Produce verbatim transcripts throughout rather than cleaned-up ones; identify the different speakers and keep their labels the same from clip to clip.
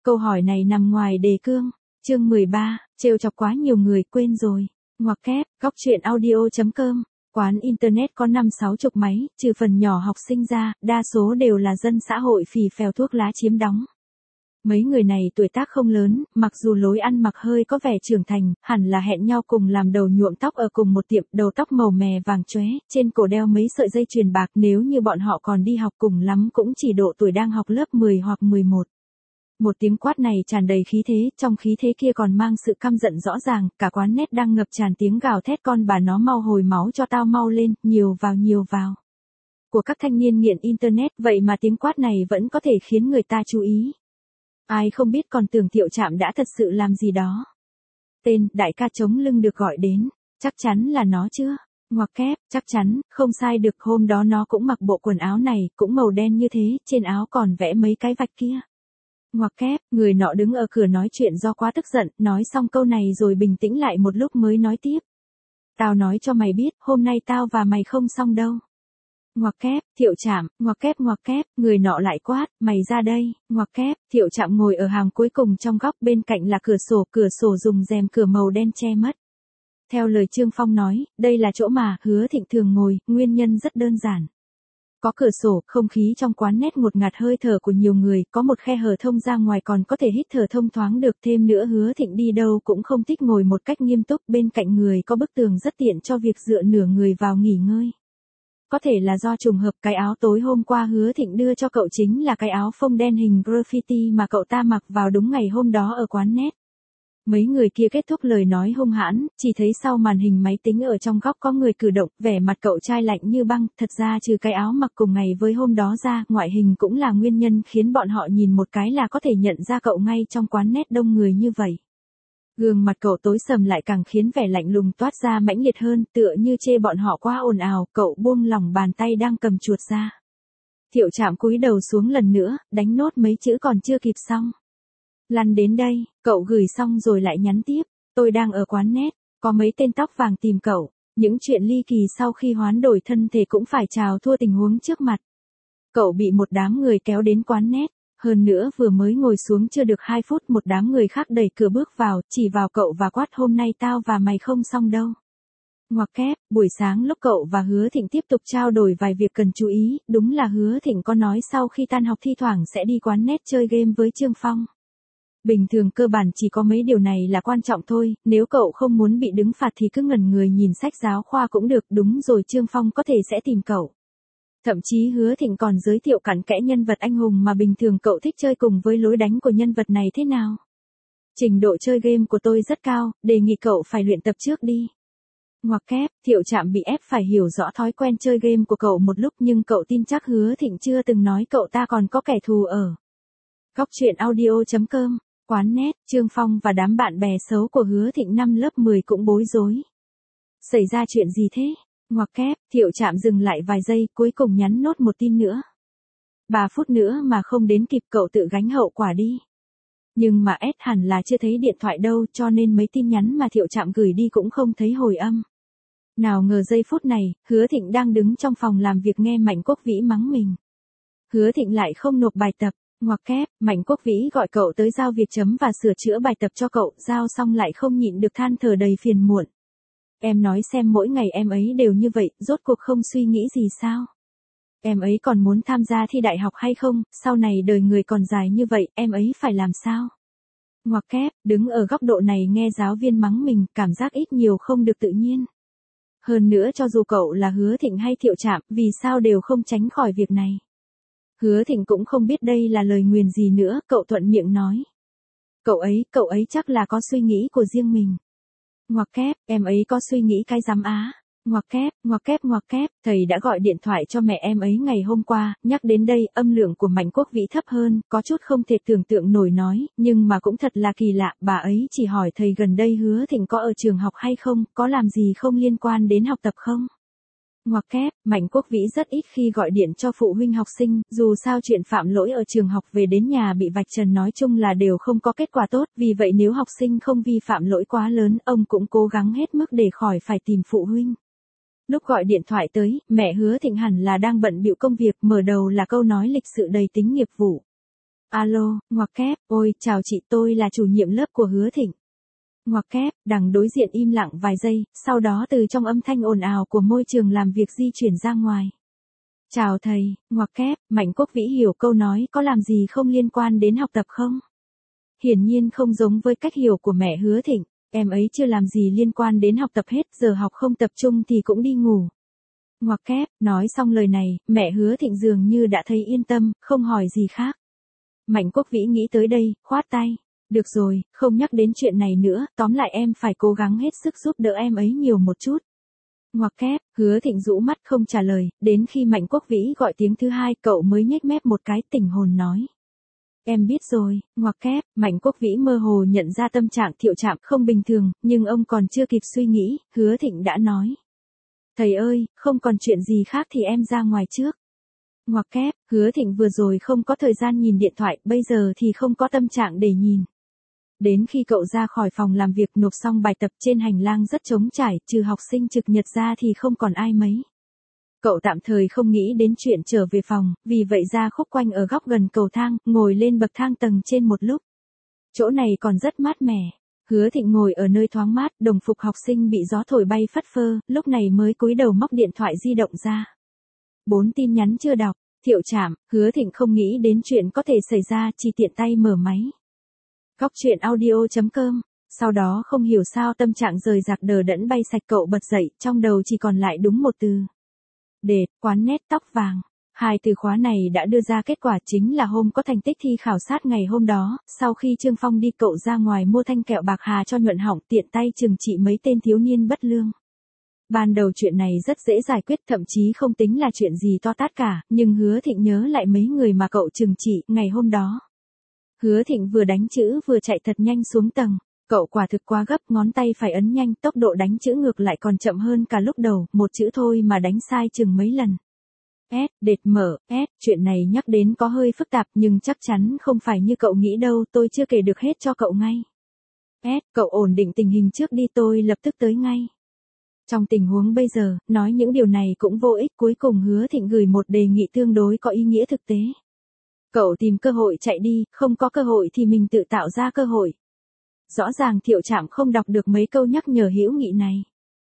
Speaker 1: Câu hỏi này nằm ngoài đề cương. Chương mười ba, trêu chọc quá nhiều người quên rồi. Ngoặc kép, góc truyện audio.com. Quán internet có năm sáu chục máy, trừ phần nhỏ học sinh ra, đa số đều là dân xã hội phì phèo thuốc lá chiếm đóng. Mấy người này tuổi tác không lớn, mặc dù lối ăn mặc hơi có vẻ trưởng thành, hẳn là hẹn nhau cùng làm đầu nhuộm tóc ở cùng một tiệm, đầu tóc màu mè vàng chóe, trên cổ đeo mấy sợi dây chuyền bạc, nếu như bọn họ còn đi học cùng lắm cũng chỉ độ tuổi đang học lớp mười hoặc mười một. Một tiếng quát này tràn đầy khí thế, trong khí thế kia còn mang sự căm giận rõ ràng, cả quán net đang ngập tràn tiếng gào thét con bà nó mau hồi máu cho tao mau lên, nhiều vào nhiều vào. Của các thanh niên nghiện internet, vậy mà tiếng quát này vẫn có thể khiến người ta chú ý. Ai không biết còn tưởng Thiệu Trạm đã thật sự làm gì đó. Tên, đại ca chống lưng được gọi đến, chắc chắn là nó chưa? Ngoặc kép, chắc chắn, không sai được, hôm đó nó cũng mặc bộ quần áo này, cũng màu đen như thế, trên áo còn vẽ mấy cái vạch kia. Ngoặc kép, người nọ đứng ở cửa nói chuyện do quá tức giận, nói xong câu này rồi bình tĩnh lại một lúc mới nói tiếp. Tao nói cho mày biết, hôm nay tao và mày không xong đâu. Ngoặc kép, Thiệu Trạm, ngoặc kép ngoặc kép, người nọ lại quát, mày ra đây, ngoặc kép, Thiệu Trạm ngồi ở hàng cuối cùng trong góc, bên cạnh là cửa sổ, cửa sổ dùng rèm cửa màu đen che mất. Theo lời Trương Phong nói, đây là chỗ mà Hứa Thịnh thường ngồi, nguyên nhân rất đơn giản. Có cửa sổ, không khí trong quán net ngột ngạt hơi thở của nhiều người, có một khe hở thông ra ngoài còn có thể hít thở thông thoáng được, thêm nữa Hứa Thịnh đi đâu cũng không thích ngồi một cách nghiêm túc, bên cạnh người có bức tường rất tiện cho việc dựa nửa người vào nghỉ ngơi. Có thể là do trùng hợp cái áo tối hôm qua Hứa Thịnh đưa cho cậu chính là cái áo phông đen hình graffiti mà cậu ta mặc vào đúng ngày hôm đó ở quán net. Mấy người kia kết thúc lời nói hung hãn, chỉ thấy sau màn hình máy tính ở trong góc có người cử động, vẻ mặt cậu trai lạnh như băng, thật ra trừ cái áo mặc cùng ngày với hôm đó ra, ngoại hình cũng là nguyên nhân khiến bọn họ nhìn một cái là có thể nhận ra cậu ngay trong quán net đông người như vậy. Gương mặt cậu tối sầm lại càng khiến vẻ lạnh lùng toát ra mãnh liệt hơn, tựa như chê bọn họ quá ồn ào, cậu buông lỏng bàn tay đang cầm chuột ra. Thiệu Trạm cúi đầu xuống lần nữa, đánh nốt mấy chữ còn chưa kịp xong. Lăn đến đây, cậu gửi xong rồi lại nhắn tiếp, tôi đang ở quán net, có mấy tên tóc vàng tìm cậu, những chuyện ly kỳ sau khi hoán đổi thân thể cũng phải chào thua tình huống trước mặt. Cậu bị một đám người kéo đến quán net. Hơn nữa vừa mới ngồi xuống chưa được hai phút một đám người khác đẩy cửa bước vào, chỉ vào cậu và quát hôm nay tao và mày không xong đâu. Ngoặc kép, buổi sáng lúc cậu và Hứa Thịnh tiếp tục trao đổi vài việc cần chú ý, đúng là Hứa Thịnh có nói sau khi tan học thi thoảng sẽ đi quán net chơi game với Trương Phong. Bình thường cơ bản chỉ có mấy điều này là quan trọng thôi, nếu cậu không muốn bị đứng phạt thì cứ ngẩn người nhìn sách giáo khoa cũng được, đúng rồi Trương Phong có thể sẽ tìm cậu. Thậm chí Hứa Thịnh còn giới thiệu cặn kẽ nhân vật anh hùng mà bình thường cậu thích chơi cùng với lối đánh của nhân vật này thế nào. Trình độ chơi game của tôi rất cao, đề nghị cậu phải luyện tập trước đi. Ngoặc kép, Thiệu Trạm bị ép phải hiểu rõ thói quen chơi game của cậu một lúc nhưng cậu tin chắc Hứa Thịnh chưa từng nói cậu ta còn có kẻ thù ở. Góc truyện audio.com, quán net, Trương Phong và đám bạn bè xấu của Hứa Thịnh năm lớp mười cũng bối rối. Xảy ra chuyện gì thế? Ngoặc kép, Thiệu Trạm dừng lại vài giây, cuối cùng nhắn nốt một tin nữa. Ba phút nữa mà không đến kịp cậu tự gánh hậu quả đi. Nhưng mà S hẳn là chưa thấy điện thoại đâu cho nên mấy tin nhắn mà Thiệu Trạm gửi đi cũng không thấy hồi âm. Nào ngờ giây phút này, Hứa Thịnh đang đứng trong phòng làm việc nghe Mạnh Quốc Vĩ mắng mình. Hứa Thịnh lại không nộp bài tập, ngoặc kép, Mạnh Quốc Vĩ gọi cậu tới giao việc chấm và sửa chữa bài tập cho cậu, giao xong lại không nhịn được than thở đầy phiền muộn. Em nói xem mỗi ngày em ấy đều như vậy, rốt cuộc không suy nghĩ gì sao? Em ấy còn muốn tham gia thi đại học hay không, sau này đời người còn dài như vậy, em ấy phải làm sao? Ngoặc kép, đứng ở góc độ này nghe giáo viên mắng mình, cảm giác ít nhiều không được tự nhiên. Hơn nữa cho dù cậu là Hứa Thịnh hay Thiệu Trạm, vì sao đều không tránh khỏi việc này. Hứa Thịnh cũng không biết đây là lời nguyền gì nữa, cậu thuận miệng nói. Cậu ấy, cậu ấy chắc là có suy nghĩ của riêng mình. Ngoặc kép, em ấy có suy nghĩ cái rắm á. Ngoặc kép, ngoặc kép ngoặc kép, thầy đã gọi điện thoại cho mẹ em ấy ngày hôm qua, nhắc đến đây, âm lượng của Mạnh Quốc Vĩ thấp hơn, có chút không thể tưởng tượng nổi nói, nhưng mà cũng thật là kỳ lạ, bà ấy chỉ hỏi thầy gần đây Hứa Thịnh có ở trường học hay không, có làm gì không liên quan đến học tập không. Ngoặc kép, Mạnh Quốc Vĩ rất ít khi gọi điện cho phụ huynh học sinh, dù sao chuyện phạm lỗi ở trường học về đến nhà bị vạch trần nói chung là đều không có kết quả tốt, vì vậy nếu học sinh không vi phạm lỗi quá lớn, ông cũng cố gắng hết mức để khỏi phải tìm phụ huynh. Lúc gọi điện thoại tới, mẹ Hứa Thịnh hẳn là đang bận bịu công việc, mở đầu là câu nói lịch sự đầy tính nghiệp vụ. Alo, ngoặc kép, ôi, chào chị, tôi là chủ nhiệm lớp của Hứa Thịnh. Ngoặc kép, đằng đối diện im lặng vài giây, sau đó từ trong âm thanh ồn ào của môi trường làm việc di chuyển ra ngoài. Chào thầy, ngoặc kép, Mạnh Quốc Vĩ hiểu câu nói có làm gì không liên quan đến học tập không? Hiển nhiên không giống với cách hiểu của mẹ Hứa Thịnh, em ấy chưa làm gì liên quan đến học tập hết, giờ học không tập trung thì cũng đi ngủ. Ngoặc kép, nói xong lời này, mẹ Hứa Thịnh dường như đã thấy yên tâm, không hỏi gì khác. Mạnh Quốc Vĩ nghĩ tới đây, khoát tay. Được rồi, không nhắc đến chuyện này nữa, tóm lại em phải cố gắng hết sức giúp đỡ em ấy nhiều một chút. Ngoặc kép, Hứa Thịnh rũ mắt không trả lời, đến khi Mạnh Quốc Vĩ gọi tiếng thứ hai cậu mới nhếch mép một cái tỉnh hồn nói. Em biết rồi, ngoặc kép, Mạnh Quốc Vĩ mơ hồ nhận ra tâm trạng Thiệu Trạm không bình thường, nhưng ông còn chưa kịp suy nghĩ, Hứa Thịnh đã nói. Thầy ơi, không còn chuyện gì khác thì em ra ngoài trước. Ngoặc kép, Hứa Thịnh vừa rồi không có thời gian nhìn điện thoại, bây giờ thì không có tâm trạng để nhìn. Đến khi cậu ra khỏi phòng làm việc nộp xong bài tập trên hành lang rất trống trải, trừ học sinh trực nhật ra thì không còn ai mấy. Cậu tạm thời không nghĩ đến chuyện trở về phòng, vì vậy ra khúc quanh ở góc gần cầu thang, ngồi lên bậc thang tầng trên một lúc. Chỗ này còn rất mát mẻ. Hứa Thịnh ngồi ở nơi thoáng mát, đồng phục học sinh bị gió thổi bay phất phơ, lúc này mới cúi đầu móc điện thoại di động ra. Bốn tin nhắn chưa đọc, Thiệu Trạm, Hứa Thịnh không nghĩ đến chuyện có thể xảy ra, chỉ tiện tay mở máy. Góc chuyện audio chấm com, sau đó không hiểu sao tâm trạng rời rạc đờ đẫn bay sạch cậu bật dậy, trong đầu chỉ còn lại đúng một từ. Đệt, quán nét tóc vàng. Hai từ khóa này đã đưa ra kết quả chính là hôm có thành tích thi khảo sát ngày hôm đó, sau khi Trương Phong đi cậu ra ngoài mua thanh kẹo bạc hà cho nhuận họng tiện tay trừng trị mấy tên thiếu niên bất lương. Ban đầu chuyện này rất dễ giải quyết, thậm chí không tính là chuyện gì to tát cả, nhưng Hứa Thịnh nhớ lại mấy người mà cậu trừng trị ngày hôm đó. Hứa Thịnh vừa đánh chữ vừa chạy thật nhanh xuống tầng, cậu quả thực quá gấp, ngón tay phải ấn nhanh, tốc độ đánh chữ ngược lại còn chậm hơn cả lúc đầu, một chữ thôi mà đánh sai chừng mấy lần. S, đệt mở, S, chuyện này nhắc đến có hơi phức tạp nhưng chắc chắn không phải như cậu nghĩ đâu, tôi chưa kể được hết cho cậu ngay. S, cậu ổn định tình hình trước đi, tôi lập tức tới ngay. Trong tình huống bây giờ, nói những điều này cũng vô ích, cuối cùng Hứa Thịnh gửi một đề nghị tương đối có ý nghĩa thực tế. Cậu tìm cơ hội chạy đi, không có cơ hội thì mình tự tạo ra cơ hội. Rõ ràng Thiệu Trạm không đọc được mấy câu nhắc nhở hữu nghị này.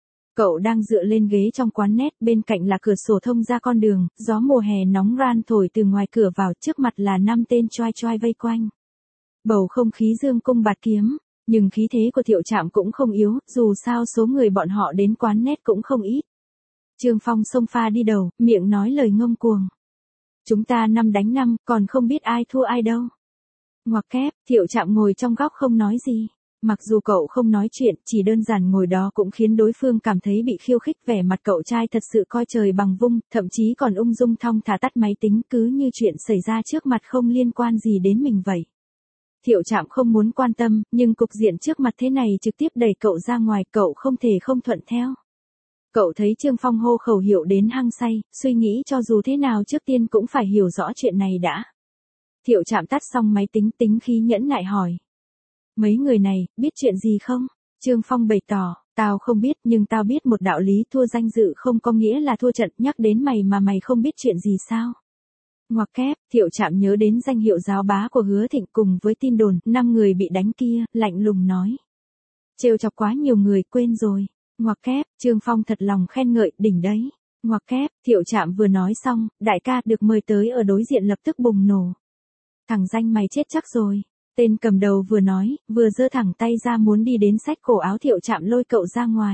Speaker 1: Cậu đang dựa lên ghế trong quán nét, bên cạnh là cửa sổ thông ra con đường, gió mùa hè nóng ran thổi từ ngoài cửa vào, trước mặt là năm tên choai choai vây quanh. Bầu không khí dương cung bạt kiếm, nhưng khí thế của Thiệu Trạm cũng không yếu, dù sao số người bọn họ đến quán nét cũng không ít. Trương Phong xông pha đi đầu, miệng nói lời ngông cuồng. Chúng ta năm đánh năm, còn không biết ai thua ai đâu. Ngoặc kép, Thiệu Trạm ngồi trong góc không nói gì. Mặc dù cậu không nói chuyện, chỉ đơn giản ngồi đó cũng khiến đối phương cảm thấy bị khiêu khích, vẻ mặt cậu trai thật sự coi trời bằng vung, thậm chí còn ung dung thong thả tắt máy tính, cứ như chuyện xảy ra trước mặt không liên quan gì đến mình vậy. Thiệu Trạm không muốn quan tâm, nhưng cục diện trước mặt thế này trực tiếp đẩy cậu ra ngoài, cậu không thể không thuận theo. Cậu thấy Trương Phong hô khẩu hiệu đến hăng say, suy nghĩ cho dù thế nào trước tiên cũng phải hiểu rõ chuyện này đã. Thiệu Trạm tắt xong máy tính, tính khí nhẫn nại hỏi. Mấy người này, biết chuyện gì không? Trương Phong bày tỏ, tao không biết, nhưng tao biết một đạo lý, thua danh dự không có nghĩa là thua trận, nhắc đến mày mà mày không biết chuyện gì sao? Ngoặc kép, Thiệu Trạm nhớ đến danh hiệu giáo bá của Hứa Thịnh cùng với tin đồn, năm người bị đánh kia, lạnh lùng nói. Trêu chọc quá nhiều người, quên rồi. Ngoặc kép, Trương Phong thật lòng khen ngợi, đỉnh đấy. Ngoặc kép, Thiệu Trạm vừa nói xong, đại ca được mời tới ở đối diện lập tức bùng nổ. Thằng danh mày chết chắc rồi. Tên cầm đầu vừa nói, vừa giơ thẳng tay ra muốn đi đến xách cổ áo Thiệu Trạm lôi cậu ra ngoài.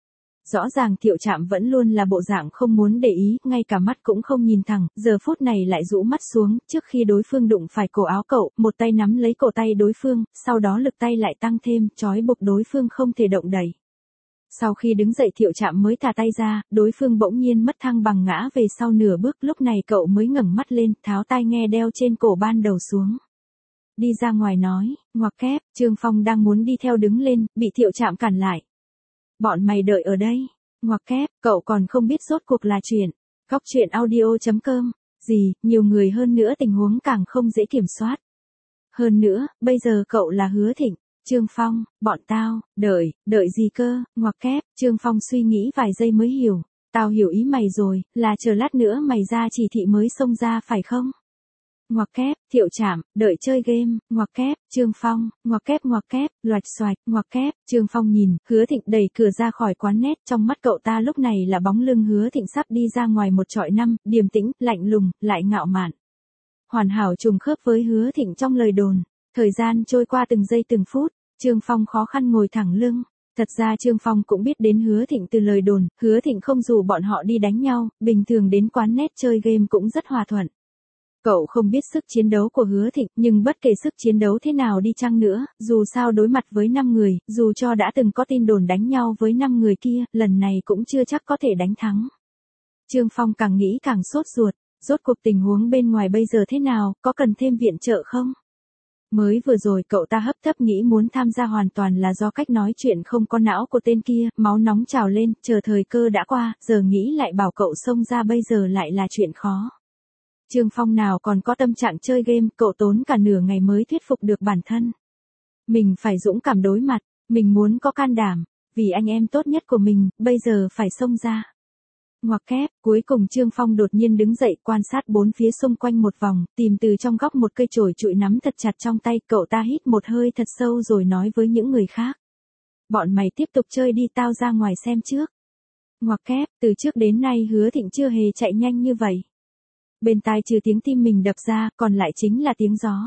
Speaker 1: Rõ ràng Thiệu Trạm vẫn luôn là bộ dạng không muốn để ý, ngay cả mắt cũng không nhìn thẳng, giờ phút này lại rũ mắt xuống, trước khi đối phương đụng phải cổ áo cậu, một tay nắm lấy cổ tay đối phương, sau đó lực tay lại tăng thêm, trói buộc đối phương không thể động đậy. Sau khi đứng dậy Thiệu Trạm mới thả tay ra, đối phương bỗng nhiên mất thăng bằng ngã về sau nửa bước, lúc này cậu mới ngẩng mắt lên, tháo tai nghe đeo trên cổ ban đầu xuống. Đi ra ngoài nói, ngoặc kép, Trương Phong đang muốn đi theo đứng lên, bị Thiệu Trạm cản lại. Bọn mày đợi ở đây. Ngoặc kép, cậu còn không biết rốt cuộc là chuyện. Góc chuyện audio chấm com. Gì, nhiều người hơn nữa tình huống càng không dễ kiểm soát. Hơn nữa, bây giờ cậu là Hứa Thịnh. Trương Phong, bọn tao, đợi, đợi gì cơ? Ngoặc kép, Trương Phong suy nghĩ vài giây mới hiểu. Tao hiểu ý mày rồi, là chờ lát nữa mày ra chỉ thị mới xông ra phải không? ngoặc kép, Thiệu Trạm, đợi chơi game, ngoặc kép, Trương Phong, ngoặc kép ngoặc kép, loạch xoạch, ngoặc kép, Trương Phong nhìn, Hứa Thịnh đẩy cửa ra khỏi quán net, trong mắt cậu ta lúc này là bóng lưng Hứa Thịnh sắp đi ra ngoài một trọi năm, điềm tĩnh, lạnh lùng, lại ngạo mạn. Hoàn hảo trùng khớp với Hứa Thịnh trong lời đồn. Thời gian trôi qua từng giây từng phút, Trương Phong khó khăn ngồi thẳng lưng. Thật ra Trương Phong cũng biết đến Hứa Thịnh từ lời đồn, Hứa Thịnh không rủ bọn họ đi đánh nhau, bình thường đến quán net chơi game cũng rất hòa thuận. Cậu không biết sức chiến đấu của Hứa Thịnh, nhưng bất kể sức chiến đấu thế nào đi chăng nữa, dù sao đối mặt với năm người, dù cho đã từng có tin đồn đánh nhau với năm người kia, lần này cũng chưa chắc có thể đánh thắng. Trương Phong càng nghĩ càng sốt ruột, rốt cuộc tình huống bên ngoài bây giờ thế nào, có cần thêm viện trợ không? Mới vừa rồi cậu ta hấp tấp nghĩ muốn tham gia hoàn toàn là do cách nói chuyện không có não của tên kia, máu nóng trào lên, chờ thời cơ đã qua, giờ nghĩ lại bảo cậu xông ra bây giờ lại là chuyện khó. Trương Phong nào còn có tâm trạng chơi game, cậu tốn cả nửa ngày mới thuyết phục được bản thân. Mình phải dũng cảm đối mặt, mình muốn có can đảm, vì anh em tốt nhất của mình, bây giờ phải xông ra. Ngoặc kép, cuối cùng Trương Phong đột nhiên đứng dậy quan sát bốn phía xung quanh một vòng, tìm từ trong góc một cây chổi trụi nắm thật chặt trong tay, cậu ta hít một hơi thật sâu rồi nói với những người khác. Bọn mày tiếp tục chơi đi, tao ra ngoài xem trước. Ngoặc kép, từ trước đến nay Hứa Thịnh chưa hề chạy nhanh như vậy. Bên tai trừ tiếng tim mình đập ra, còn lại chính là tiếng gió.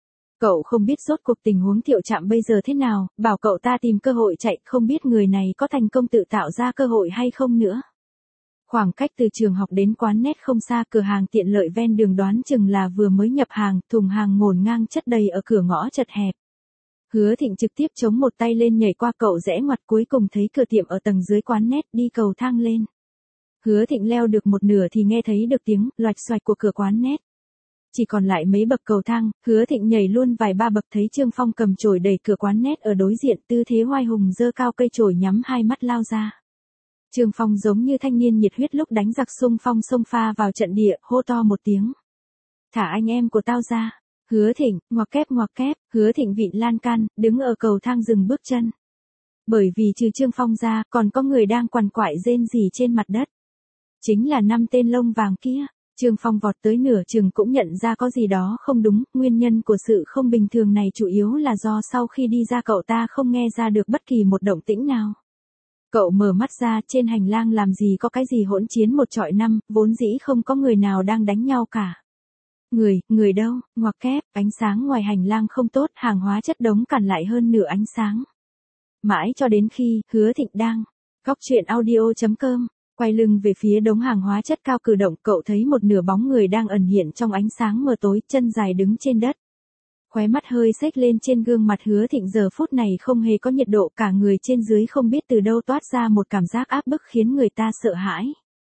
Speaker 1: Cậu không biết rốt cuộc tình huống Thiệu Trạm bây giờ thế nào, bảo cậu ta tìm cơ hội chạy, không biết người này có thành công tự tạo ra cơ hội hay không nữa. Khoảng cách từ trường học đến quán net không xa, cửa hàng tiện lợi ven đường đoán chừng là vừa mới nhập hàng, thùng hàng ngổn ngang chất đầy ở cửa ngõ chật hẹp. Hứa Thịnh trực tiếp chống một tay lên nhảy qua cậu rẽ ngoặt, cuối cùng thấy cửa tiệm ở tầng dưới quán net, đi cầu thang lên. Hứa Thịnh leo được một nửa thì nghe thấy được tiếng loạch xoạch của cửa quán net. Chỉ còn lại mấy bậc cầu thang, Hứa Thịnh nhảy luôn vài ba bậc, thấy Trương Phong cầm chổi đẩy cửa quán net ở đối diện, tư thế oai hùng giơ cao cây chổi nhắm hai mắt lao ra. Trương Phong giống như thanh niên nhiệt huyết lúc đánh giặc xung phong xông pha vào trận địa, hô to một tiếng. Thả anh em của tao ra. Hứa Thịnh, ngoặc kép ngoặc kép, Hứa Thịnh vịn lan can, đứng ở cầu thang dừng bước chân. Bởi vì trừ Trương Phong ra, còn có người đang quằn quại rên rỉ trên mặt đất. Chính là năm tên lông vàng kia. Trương Phong vọt tới nửa chừng cũng nhận ra có gì đó không đúng, nguyên nhân của sự không bình thường này chủ yếu là do sau khi đi ra cậu ta không nghe ra được bất kỳ một động tĩnh nào. Cậu mở mắt ra, trên hành lang làm gì có cái gì hỗn chiến một trọi năm, vốn dĩ không có người nào đang đánh nhau cả. Người, người đâu, ngoặc kép, ánh sáng ngoài hành lang không tốt, hàng hóa chất đống cản lại hơn nửa ánh sáng. Mãi cho đến khi, Hứa Thịnh đang, góc truyện audio chấm com, quay lưng về phía đống hàng hóa chất cao cử động, cậu thấy một nửa bóng người đang ẩn hiện trong ánh sáng mờ tối, chân dài đứng trên đất. Khóe mắt hơi xếch lên, trên gương mặt Hứa Thịnh giờ phút này không hề có nhiệt độ, cả người trên dưới không biết từ đâu toát ra một cảm giác áp bức khiến người ta sợ hãi.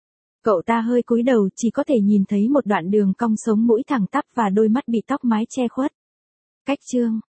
Speaker 1: Cậu ta hơi cúi đầu, chỉ có thể nhìn thấy một đoạn đường cong, sống mũi thẳng tắp và đôi mắt bị tóc mái che khuất. Cách chương